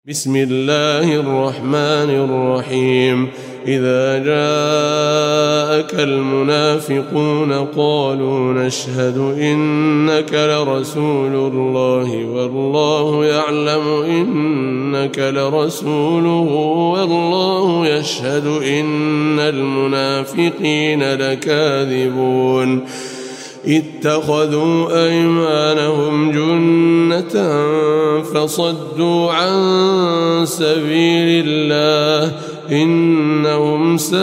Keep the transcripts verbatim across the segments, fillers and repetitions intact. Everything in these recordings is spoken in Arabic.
بسم الله الرحمن الرحيم إذا جاءك المنافقون قالوا نشهد إنك لرسول الله والله يعلم إنك لرسوله والله يشهد إن المنافقين لكاذبون اتخذوا أيمانهم جنة فصدوا عن سبيل الله إنهم ساء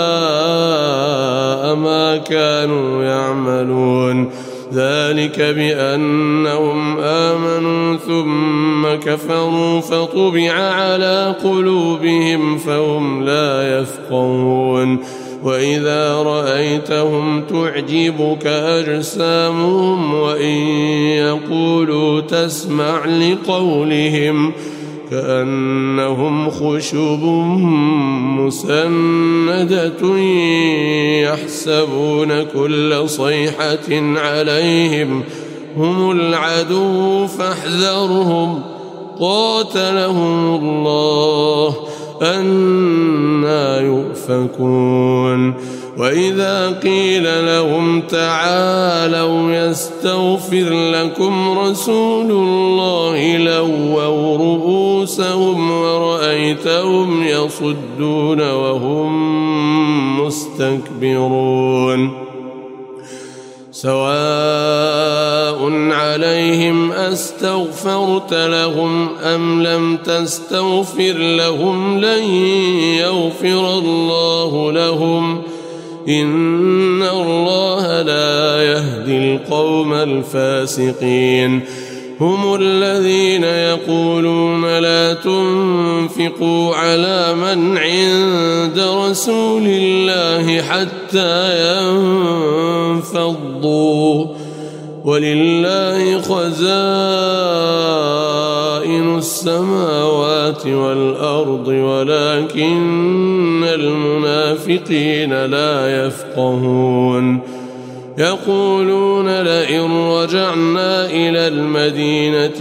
ما كانوا يعملون ذلك بأنهم آمنوا ثم كفروا فطبع على قلوبهم فهم لا يفقهون وإذا رأيتهم تعجبك أجسامهم وإن يقولوا تسمع لقولهم كأنهم خشب مسندة يحسبون كل صيحة عليهم هم العدو فاحذرهم قاتلهم الله أنى يؤفكون وإذا قيل لهم تعالوا يستغفر لكم رسول الله لووا رؤوسهم ورأيتهم يصدون وهم مستكبرون سواء عليهم أستغفرت لهم أم لم تستغفر لهم لن يغفر الله لهم إن الله لا يهدي القوم الفاسقين هم الذين يقولون لا تنفقوا على من عند رسول الله حتى ينفضوا ولله خزائن السماوات والأرض ولكن المنافقين لا يفقهون يقولون لئن رجعنا إلى المدينة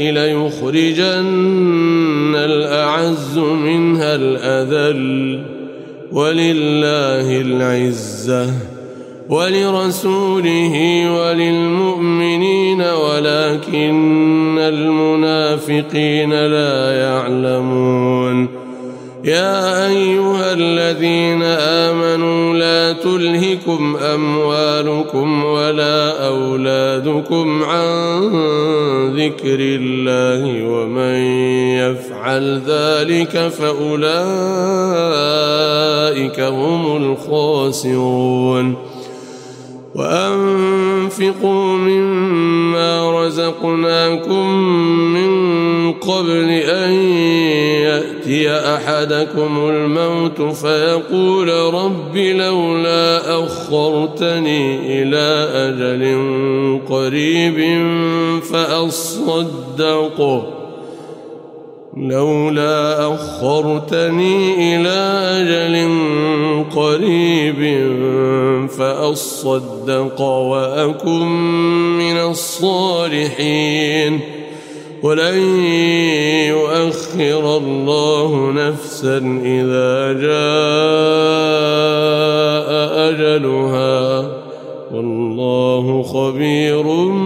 ليخرجن الأعز منها الأذل ولله العزة ولرسوله وللمؤمنين ولكن المنافقين لا يعلمون يا أيها الذين آمنوا لا تلهكم أموالكم ولا أولادكم عن ذكر الله ومن يفعل ذلك فأولئك هم الخاسرون وأنفقوا مما رزقناكم من قبل أن يأتي أحدكم الموت فيقول رب لولا أخرتني إلى أجل قريب فأصدق لولا أخرتني إلى أجل قريب فأصدق وأكن من الصالحين ولن يؤخر الله نفسا إذا جاء أجلها والله خبير